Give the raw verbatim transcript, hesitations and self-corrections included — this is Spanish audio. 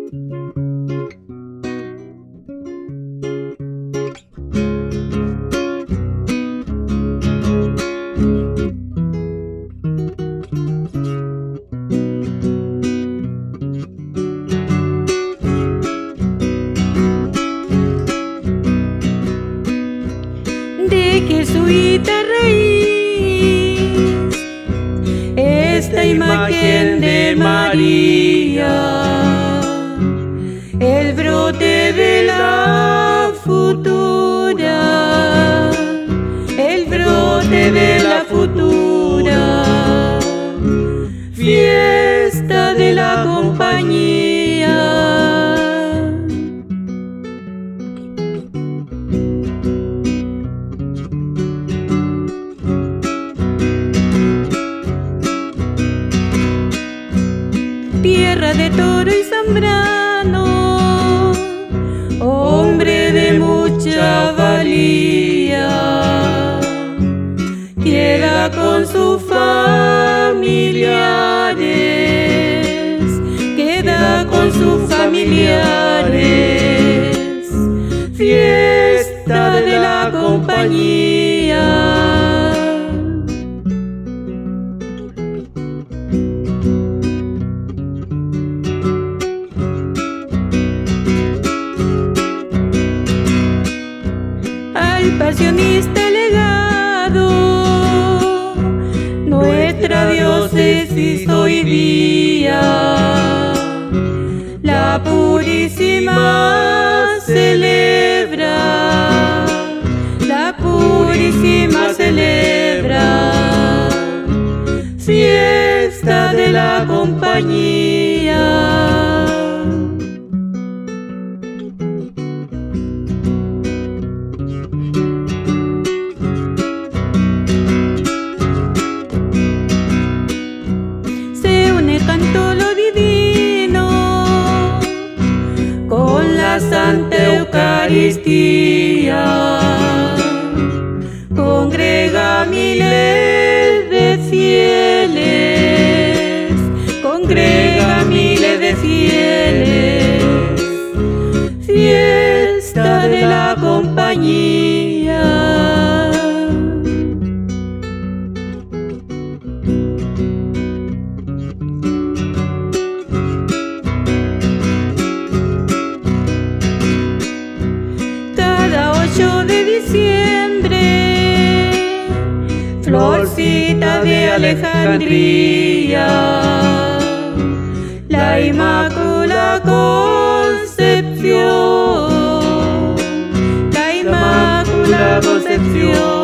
De jesuita raíz, esta imagen de María, el brote de la futura, el brote de la futura, fiesta de la compañía. Tierra de toro y zambrano, hombre de mucha valía, queda con sus familiares, queda con sus familiares, fiesta de la compañía. Pasionista legado, nuestra diócesis hoy día, la Purísima celebra, la Purísima celebra, fiesta de la compañía. Canto lo divino con la Santa Eucaristía, congrega miles de fieles, congrega miles de fieles, fiesta de la compañía. De diciembre, florcita de Alejandría, la Inmaculada Concepción, la Inmaculada Concepción.